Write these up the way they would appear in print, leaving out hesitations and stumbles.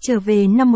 Trở về năm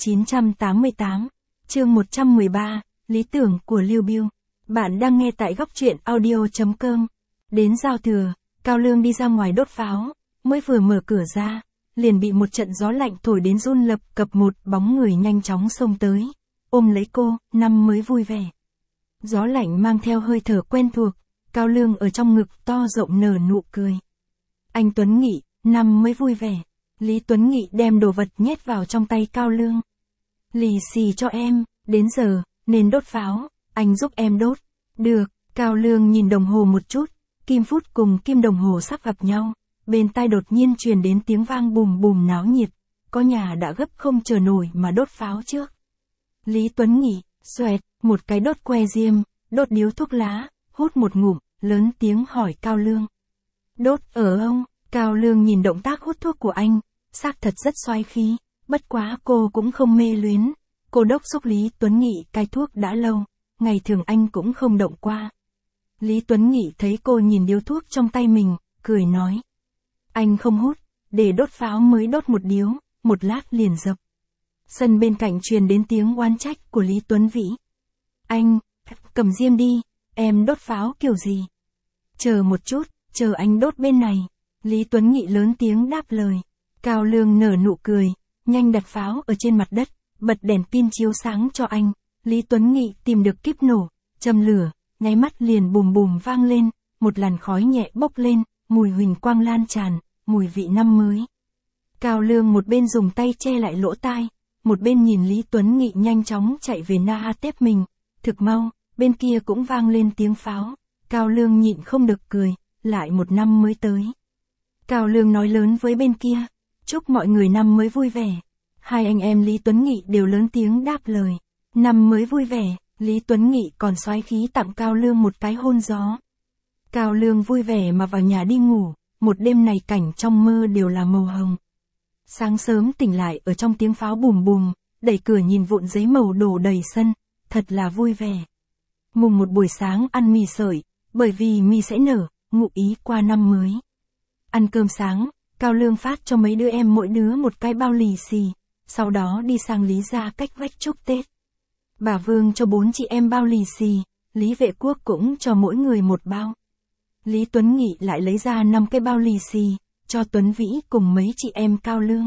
1988, chương 113, Lý tưởng của Lưu Biêu. Bạn đang nghe tại góc truyện audio.com. Đến giao thừa, Cao Lương đi ra ngoài đốt pháo, mới vừa mở cửa ra, liền bị một trận gió lạnh thổi đến run lập cập, một bóng người nhanh chóng xông tới, ôm lấy cô, năm mới vui vẻ. Gió lạnh mang theo hơi thở quen thuộc, Cao Lương ở trong ngực to rộng nở nụ cười. Anh Tuấn Nghị, năm mới vui vẻ. Lý Tuấn Nghị đem đồ vật nhét vào trong tay Cao Lương. Lì xì cho em, đến giờ, nên đốt pháo, anh giúp em đốt. Được, Cao Lương nhìn đồng hồ một chút, kim phút cùng kim đồng hồ sắp gặp nhau, bên tai đột nhiên truyền đến tiếng vang bùm bùm náo nhiệt, có nhà đã gấp không chờ nổi mà đốt pháo trước. Lý Tuấn Nghị, xoẹt, một cái đốt que diêm, đốt điếu thuốc lá, hút một ngụm, lớn tiếng hỏi Cao Lương. Đốt ở ông? Cao Lương nhìn động tác hút thuốc của anh, xác thật rất xoái khí, bất quá cô cũng không mê luyến. Cô đốc xúc Lý Tuấn Nghị cai thuốc đã lâu, ngày thường anh cũng không động qua. Lý Tuấn Nghị thấy cô nhìn điếu thuốc trong tay mình, cười nói. Anh không hút, để đốt pháo mới đốt một điếu, một lát liền dập. Sân bên cạnh truyền đến tiếng oán trách của Lý Tuấn Vĩ. Anh, cầm diêm đi, em đốt pháo kiểu gì? Chờ một chút, chờ anh đốt bên này. Lý Tuấn Nghị lớn tiếng đáp lời. Cao Lương nở nụ cười, nhanh đặt pháo ở trên mặt đất, bật đèn pin chiếu sáng cho anh. Lý Tuấn Nghị tìm được kíp nổ, châm lửa, nháy mắt liền bùm bùm vang lên, một làn khói nhẹ bốc lên, mùi huỳnh quang lan tràn, mùi vị năm mới. Cao Lương một bên dùng tay che lại lỗ tai, một bên nhìn Lý Tuấn Nghị nhanh chóng chạy về na tép mình. Thực mau, bên kia cũng vang lên tiếng pháo. Cao Lương nhịn không được cười, lại một năm mới tới. Cao Lương nói lớn với bên kia, chúc mọi người năm mới vui vẻ. Hai anh em Lý Tuấn Nghị đều lớn tiếng đáp lời. Năm mới vui vẻ, Lý Tuấn Nghị còn xoái khí tặng Cao Lương một cái hôn gió. Cao Lương vui vẻ mà vào nhà đi ngủ, một đêm này cảnh trong mơ đều là màu hồng. Sáng sớm tỉnh lại ở trong tiếng pháo bùm bùm, đẩy cửa nhìn vụn giấy màu đổ đầy sân, thật là vui vẻ. Mùng một buổi sáng ăn mì sợi, bởi vì mì sẽ nở, ngụ ý qua năm mới. Ăn cơm sáng, Cao Lương phát cho mấy đứa em mỗi đứa một cái bao lì xì, sau đó đi sang Lý gia cách vách chúc Tết. Bà Vương cho 4 chị em bao lì xì, Lý Vệ Quốc cũng cho mỗi người một bao. Lý Tuấn Nghị lại lấy ra 5 cái bao lì xì, cho Tuấn Vĩ cùng mấy chị em Cao Lương.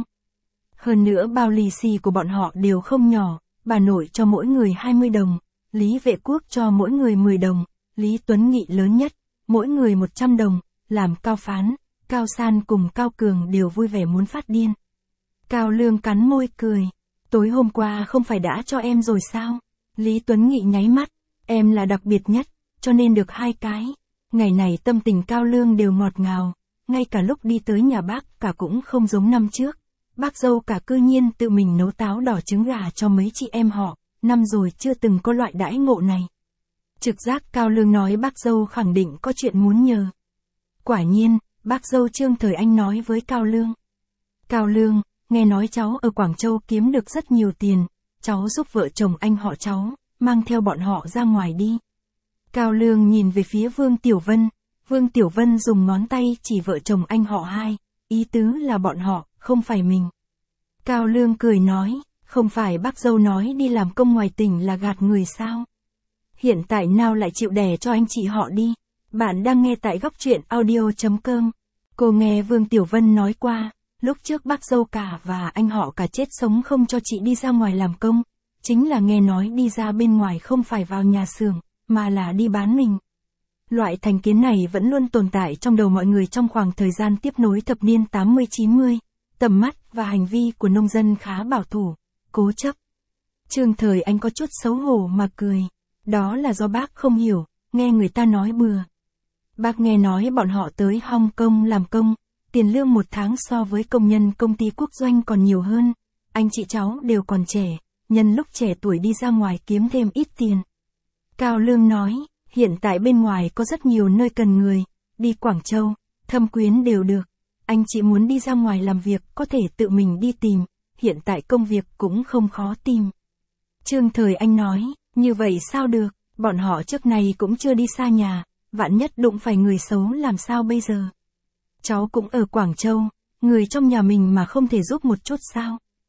Hơn nữa bao lì xì của bọn họ đều không nhỏ, bà nội cho mỗi người 20 đồng, Lý Vệ Quốc cho mỗi người 10 đồng, Lý Tuấn Nghị lớn nhất, mỗi người 100 đồng, làm Cao Phán, Cao San cùng Cao Cường đều vui vẻ muốn phát điên. Cao Lương cắn môi cười. Tối hôm qua không phải đã cho em rồi sao? Lý Tuấn Nghị nháy mắt. Em là đặc biệt nhất, cho nên được 2 cái. Ngày này tâm tình Cao Lương đều ngọt ngào. Ngay cả lúc đi tới nhà bác cả cũng không giống năm trước. Bác dâu cả cư nhiên tự mình nấu táo đỏ trứng gà cho mấy chị em họ. Năm rồi chưa từng có loại đãi ngộ này. Trực giác Cao Lương nói bác dâu khẳng định có chuyện muốn nhờ. Quả nhiên, bác dâu Trương Thời Anh nói với Cao Lương. Cao Lương, nghe nói cháu ở Quảng Châu kiếm được rất nhiều tiền, cháu giúp vợ chồng anh họ cháu, mang theo bọn họ ra ngoài đi. Cao Lương nhìn về phía Vương Tiểu Vân, Vương Tiểu Vân dùng ngón tay chỉ vợ chồng anh họ hai, ý tứ là bọn họ, không phải mình. Cao Lương cười nói, không phải bác dâu nói đi làm công ngoài tỉnh là gạt người sao? Hiện tại nào lại chịu đẻ cho anh chị họ đi? Bạn đang nghe tại góc truyện audio.com. Cô nghe Vương Tiểu Vân nói qua, lúc trước bác dâu cả và anh họ cả chết sống không cho chị đi ra ngoài làm công, chính là nghe nói đi ra bên ngoài không phải vào nhà xưởng, mà là đi bán mình. Loại thành kiến này vẫn luôn tồn tại trong đầu mọi người trong khoảng thời gian tiếp nối thập niên 80-90, tầm mắt và hành vi của nông dân khá bảo thủ, cố chấp. Trương Thời Anh có chút xấu hổ mà cười, đó là do bác không hiểu, nghe người ta nói bừa. Bác nghe nói bọn họ tới Hong Kong làm công, tiền lương một tháng so với công nhân công ty quốc doanh còn nhiều hơn, anh chị cháu đều còn trẻ, nhân lúc trẻ tuổi đi ra ngoài kiếm thêm ít tiền. Cao Lương nói, hiện tại bên ngoài có rất nhiều nơi cần người, đi Quảng Châu, Thâm Quyến đều được, anh chị muốn đi ra ngoài làm việc có thể tự mình đi tìm, hiện tại công việc cũng không khó tìm. Trương Thời Anh nói, như vậy sao được, bọn họ trước này cũng chưa đi xa nhà, vạn nhất đụng phải người xấu làm sao bây giờ? Cháu cũng ở Quảng Châu, người trong nhà mình mà không thể giúp một chút sao?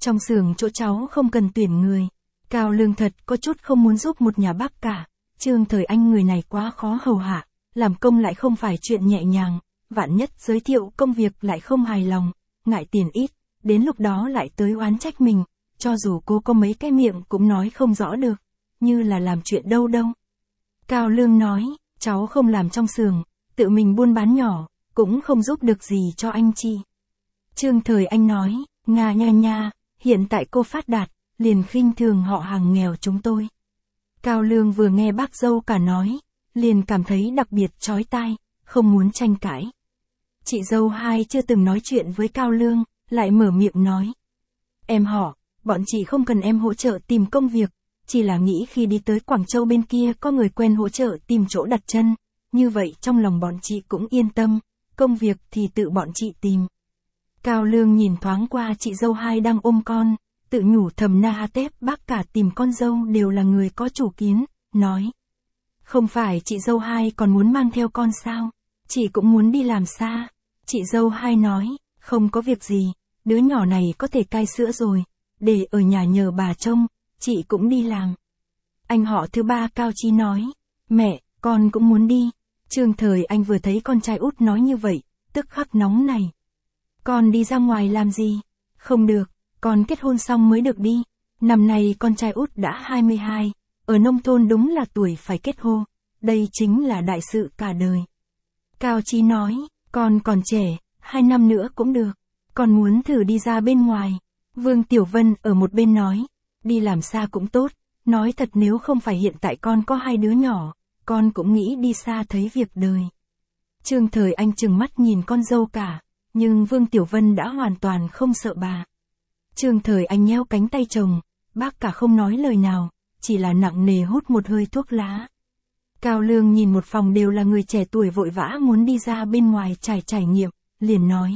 Trong xưởng chỗ cháu không cần tuyển người. Cao Lương thật có chút không muốn giúp một nhà bác cả. Trương Thời Anh người này quá khó hầu hạ, làm công lại không phải chuyện nhẹ nhàng, vạn nhất giới thiệu công việc lại không hài lòng, ngại tiền ít, đến lúc đó lại tới oán trách mình, cho dù cô có mấy cái miệng cũng nói không rõ được, như là làm chuyện đâu đâu. Cao Lương nói, cháu không làm trong xưởng, tự mình buôn bán nhỏ, cũng không giúp được gì cho anh chị. Trương Thời Anh nói, nga nha nha, hiện tại cô phát đạt, liền khinh thường họ hàng nghèo chúng tôi. Cao Lương vừa nghe bác dâu cả nói, liền cảm thấy đặc biệt chói tai, không muốn tranh cãi. Chị dâu hai chưa từng nói chuyện với Cao Lương, lại mở miệng nói. Em họ, bọn chị không cần em hỗ trợ tìm công việc, chỉ là nghĩ khi đi tới Quảng Châu bên kia có người quen hỗ trợ tìm chỗ đặt chân, như vậy trong lòng bọn chị cũng yên tâm, công việc thì tự bọn chị tìm. Cao Lương nhìn thoáng qua chị dâu hai đang ôm con, tự nhủ thầm na ha tép bác cả tìm con dâu đều là người có chủ kiến, nói. Không phải chị dâu hai còn muốn mang theo con sao, chị cũng muốn đi làm xa. Chị dâu hai nói, không có việc gì, đứa nhỏ này có thể cai sữa rồi, để ở nhà nhờ bà trông, chị cũng đi làm. Anh họ thứ ba Cao Chí nói, mẹ, con cũng muốn đi. Trương Thời Anh vừa thấy con trai út nói như vậy, tức khắc nóng này. Con đi ra ngoài làm gì? Không được, con kết hôn xong mới được đi. Năm nay con trai út đã 22, ở nông thôn đúng là tuổi phải kết hôn, đây chính là đại sự cả đời. Cao Chí nói, con còn trẻ, 2 năm nữa cũng được, con muốn thử đi ra bên ngoài. Vương Tiểu Vân ở một bên nói, đi làm xa cũng tốt, nói thật nếu không phải hiện tại con có 2 đứa nhỏ, con cũng nghĩ đi xa thấy việc đời. Trương Thời Anh trừng mắt nhìn con dâu cả, nhưng Vương Tiểu Vân đã hoàn toàn không sợ bà. Trương Thời Anh nheo cánh tay chồng, bác cả không nói lời nào, chỉ là nặng nề hút một hơi thuốc lá. Cao Lương nhìn một phòng đều là người trẻ tuổi vội vã muốn đi ra bên ngoài trải nghiệm, liền nói.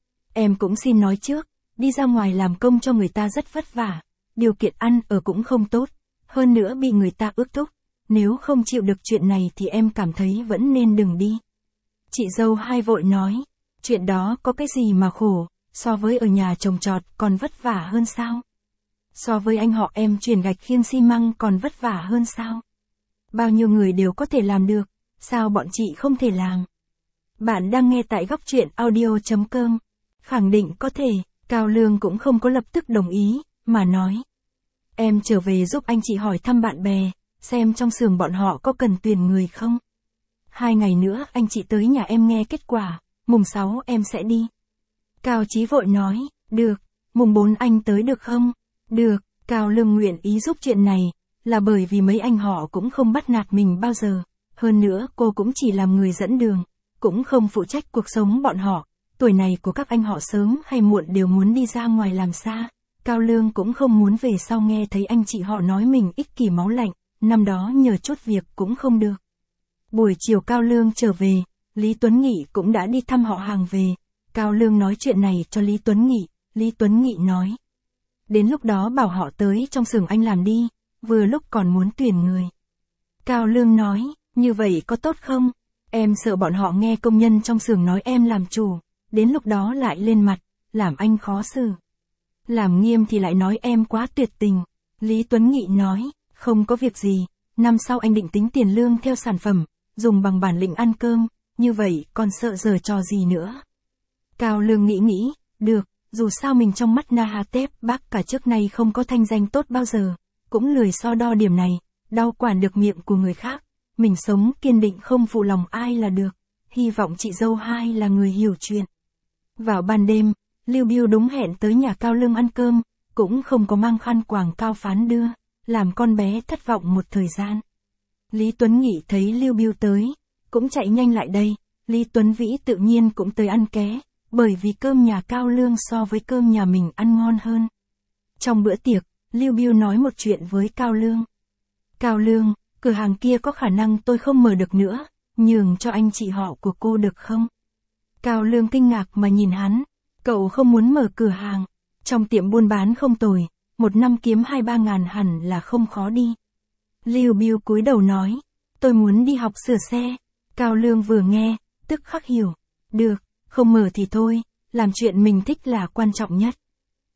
Em cũng xin nói trước, đi ra ngoài làm công cho người ta rất vất vả, điều kiện ăn ở cũng không tốt, hơn nữa bị người ta ước thúc, nếu không chịu được chuyện này thì em cảm thấy vẫn nên đừng đi. Chị dâu hai vội nói, chuyện đó có cái gì mà khổ, so với ở nhà trồng trọt còn vất vả hơn sao? So với anh họ em chuyển gạch khiêng xi măng còn vất vả hơn sao? Bao nhiêu người đều có thể làm được, sao bọn chị không thể làm? Bạn đang nghe tại góc truyện audio.com. Khẳng định có thể, Cao Lương cũng không có lập tức đồng ý, mà nói. Em trở về giúp anh chị hỏi thăm bạn bè, xem trong xưởng bọn họ có cần tuyển người không? 2 ngày nữa anh chị tới nhà em nghe kết quả, mùng 6 em sẽ đi. Cao Chí vội nói, được, mùng 4 anh tới được không? Được, Cao Lương nguyện ý giúp chuyện này, là bởi vì mấy anh họ cũng không bắt nạt mình bao giờ, hơn nữa cô cũng chỉ làm người dẫn đường, cũng không phụ trách cuộc sống bọn họ, tuổi này của các anh họ sớm hay muộn đều muốn đi ra ngoài làm xa, Cao Lương cũng không muốn về sau nghe thấy anh chị họ nói mình ích kỷ máu lạnh, năm đó nhờ chút việc cũng không được. Buổi chiều Cao Lương trở về, Lý Tuấn Nghị cũng đã đi thăm họ hàng về, Cao Lương nói chuyện này cho Lý Tuấn Nghị, Lý Tuấn Nghị nói. Đến lúc đó bảo họ tới trong xưởng anh làm đi, vừa lúc còn muốn tuyển người. Cao Lương nói, như vậy có tốt không? Em sợ bọn họ nghe công nhân trong xưởng nói em làm chủ, đến lúc đó lại lên mặt, làm anh khó xử. Làm nghiêm thì lại nói em quá tuyệt tình. Lý Tuấn Nghị nói, không có việc gì, năm sau anh định tính tiền lương theo sản phẩm, dùng bằng bản lĩnh ăn cơm, như vậy còn sợ giở trò gì nữa. Cao Lương nghĩ, được, dù sao mình trong mắt Na Ha Tép bác cả trước nay không có thanh danh tốt bao giờ, cũng lười so đo điểm này, đau quản được miệng của người khác, mình sống kiên định không phụ lòng ai là được, hy vọng chị dâu hai là người hiểu chuyện. Vào ban đêm, Lưu Biêu đúng hẹn tới nhà Cao Lương ăn cơm, cũng không có mang khăn quàng Cao Phán đưa, làm con bé thất vọng một thời gian. Lý Tuấn Nghị thấy Lưu Biêu tới, cũng chạy nhanh lại đây, Lý Tuấn Vĩ tự nhiên cũng tới ăn ké, bởi vì cơm nhà Cao Lương so với cơm nhà mình ăn ngon hơn. Trong bữa tiệc, Lưu Biêu nói một chuyện với Cao Lương. Cao Lương, cửa hàng kia có khả năng tôi không mở được nữa, nhường cho anh chị họ của cô được không? Cao Lương kinh ngạc mà nhìn hắn, cậu không muốn mở cửa hàng, trong tiệm buôn bán không tồi, một năm kiếm 2-3 ngàn hẳn là không khó đi. Lưu Biêu cúi đầu nói, tôi muốn đi học sửa xe. Cao Lương vừa nghe, tức khắc hiểu, được, không mở thì thôi, làm chuyện mình thích là quan trọng nhất.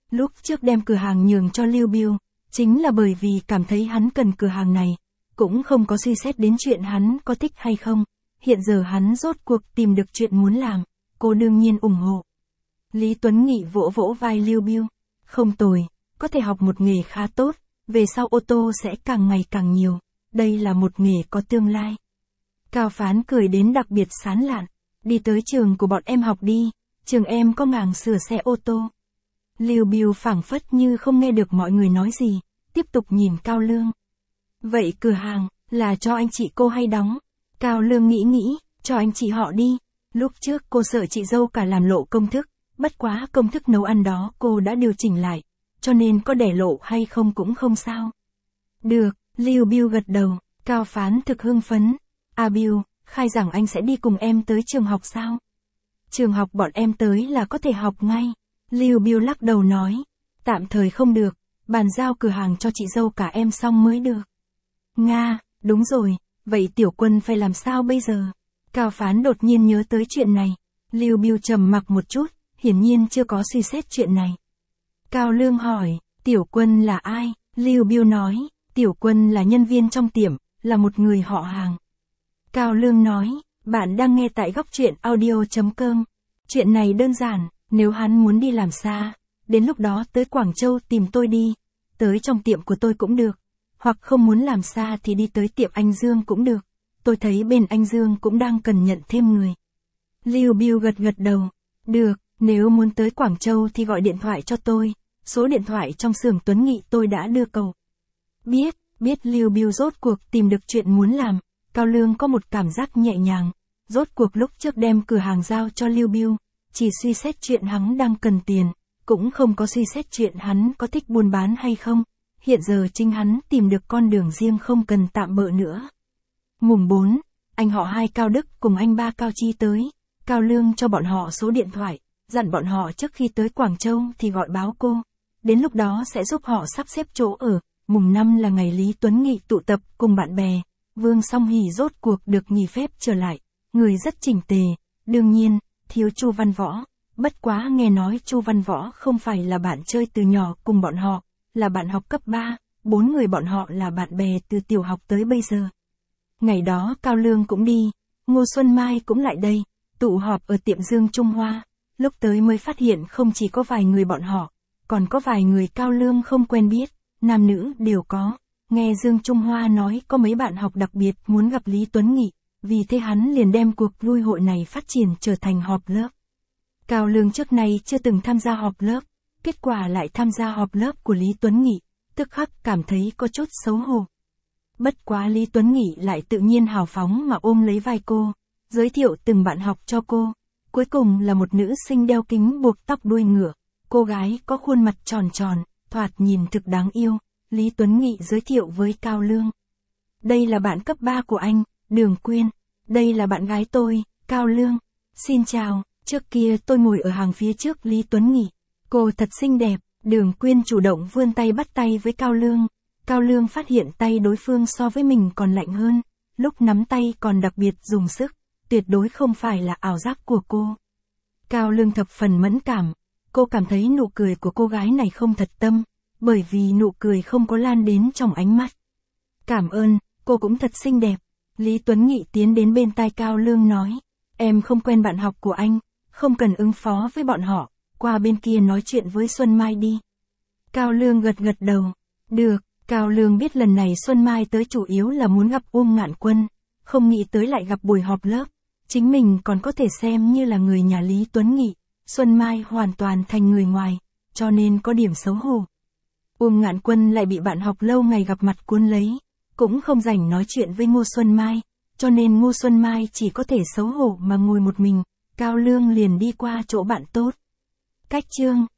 Lúc trước đem cửa hàng nhường cho Lưu Biêu, chính là bởi vì cảm thấy hắn cần cửa hàng này, cũng không có suy xét đến chuyện hắn có thích hay không. Hiện giờ hắn rốt cuộc tìm được chuyện muốn làm, cô đương nhiên ủng hộ. Lý Tuấn Nghị vỗ vỗ vai Lưu Biêu. Không tồi, có thể học một nghề khá tốt, về sau ô tô sẽ càng ngày càng nhiều, đây là một nghề có tương lai. Cao Phán cười đến đặc biệt sán lạn, đi tới trường của bọn em học đi, trường em có mảng sửa xe ô tô. Lưu Biêu phảng phất như không nghe được mọi người nói gì, tiếp tục nhìn Cao Lương. Vậy cửa hàng, là cho anh chị cô hay đóng? Cao Lương nghĩ, cho anh chị họ đi. Lúc trước cô sợ chị dâu cả làm lộ công thức, bất quá công thức nấu ăn đó cô đã điều chỉnh lại, cho nên có để lộ hay không cũng không sao. Được, Lưu Biêu gật đầu, Cao Phán thực hưng phấn. Biêu, khai rằng anh sẽ đi cùng em tới trường học sao? Trường học bọn em tới là có thể học ngay. Lưu Biêu lắc đầu nói, tạm thời không được, bàn giao cửa hàng cho chị dâu cả em xong mới được. Nga, đúng rồi, vậy Tiểu Quân phải làm sao bây giờ? Cao Phán đột nhiên nhớ tới chuyện này. Lưu Biêu trầm mặc một chút, hiển nhiên chưa có suy xét chuyện này. Cao Lương hỏi, Tiểu Quân là ai? Lưu Biêu nói, Tiểu Quân là nhân viên trong tiệm, là một người họ hàng. Cao Lương nói, bạn đang nghe tại góc truyện audio.com. Chuyện này đơn giản, nếu hắn muốn đi làm xa, đến lúc đó tới Quảng Châu tìm tôi đi, tới trong tiệm của tôi cũng được, hoặc không muốn làm xa thì đi tới tiệm anh Dương cũng được, tôi thấy bên anh Dương cũng đang cần nhận thêm người. Lưu Biêu gật đầu, được, nếu muốn tới Quảng Châu thì gọi điện thoại cho tôi, số điện thoại trong xưởng Tuấn Nghị tôi đã đưa cậu. Biết Lưu Biêu rốt cuộc tìm được chuyện muốn làm, Cao Lương có một cảm giác nhẹ nhàng, rốt cuộc lúc trước đem cửa hàng giao cho Lưu Biêu, chỉ suy xét chuyện hắn đang cần tiền, cũng không có suy xét chuyện hắn có thích buôn bán hay không, hiện giờ chính hắn tìm được con đường riêng không cần tạm bợ nữa. Mùng 4, anh họ hai Cao Đức cùng anh ba Cao Chi tới, Cao Lương cho bọn họ số điện thoại, dặn bọn họ trước khi tới Quảng Châu thì gọi báo cô, đến lúc đó sẽ giúp họ sắp xếp chỗ ở. Mùng 5 là ngày Lý Tuấn Nghị tụ tập cùng bạn bè, Vương Song Hỷ rốt cuộc được nghỉ phép trở lại, người rất chỉnh tề, đương nhiên, thiếu Chu Văn Võ, bất quá nghe nói Chu Văn Võ không phải là bạn chơi từ nhỏ cùng bọn họ, là bạn học cấp 3, 4 người bọn họ là bạn bè từ tiểu học tới bây giờ. Ngày đó Cao Lương cũng đi, Ngô Xuân Mai cũng lại đây, tụ họp ở tiệm Dương Trung Hoa, lúc tới mới phát hiện không chỉ có vài người bọn họ, còn có vài người Cao Lương không quen biết, nam nữ đều có. Nghe Dương Trung Hoa nói có mấy bạn học đặc biệt muốn gặp Lý Tuấn Nghị, vì thế hắn liền đem cuộc vui hội này phát triển trở thành họp lớp. Cao Lương trước này chưa từng tham gia họp lớp, kết quả lại tham gia họp lớp của Lý Tuấn Nghị, tức khắc cảm thấy có chút xấu hổ. Bất quá Lý Tuấn Nghị lại tự nhiên hào phóng mà ôm lấy vai cô, giới thiệu từng bạn học cho cô. Cuối cùng là một nữ sinh đeo kính buộc tóc đuôi ngựa, cô gái có khuôn mặt tròn tròn, thoạt nhìn thực đáng yêu. Lý Tuấn Nghị giới thiệu với Cao Lương. Đây là bạn cấp 3 của anh, Đường Quyên. Đây là bạn gái tôi, Cao Lương. Xin chào, trước kia tôi ngồi ở hàng phía trước Lý Tuấn Nghị. Cô thật xinh đẹp, Đường Quyên chủ động vươn tay bắt tay với Cao Lương. Cao Lương phát hiện tay đối phương so với mình còn lạnh hơn, lúc nắm tay còn đặc biệt dùng sức, tuyệt đối không phải là ảo giác của cô. Cao Lương thập phần mẫn cảm, cô cảm thấy nụ cười của cô gái này không thật tâm, bởi vì nụ cười không có lan đến trong ánh mắt. Cảm ơn, cô cũng thật xinh đẹp. Lý Tuấn Nghị tiến đến bên tai Cao Lương nói, em không quen bạn học của anh, không cần ứng phó với bọn họ, qua bên kia nói chuyện với Xuân Mai đi. Cao Lương gật đầu, được. Cao Lương biết lần này Xuân Mai tới chủ yếu là muốn gặp Ngạn Quân, không nghĩ tới lại gặp buổi họp lớp, chính mình còn có thể xem như là người nhà Lý Tuấn Nghị, Xuân Mai hoàn toàn thành người ngoài, cho nên có điểm xấu hổ. Ngạn Quân lại bị bạn học lâu ngày gặp mặt cuốn lấy, cũng không rảnh nói chuyện với Ngô Xuân Mai, cho nên Ngô Xuân Mai chỉ có thể xấu hổ mà ngồi một mình, Cao Lương liền đi qua chỗ bạn tốt. Cách chương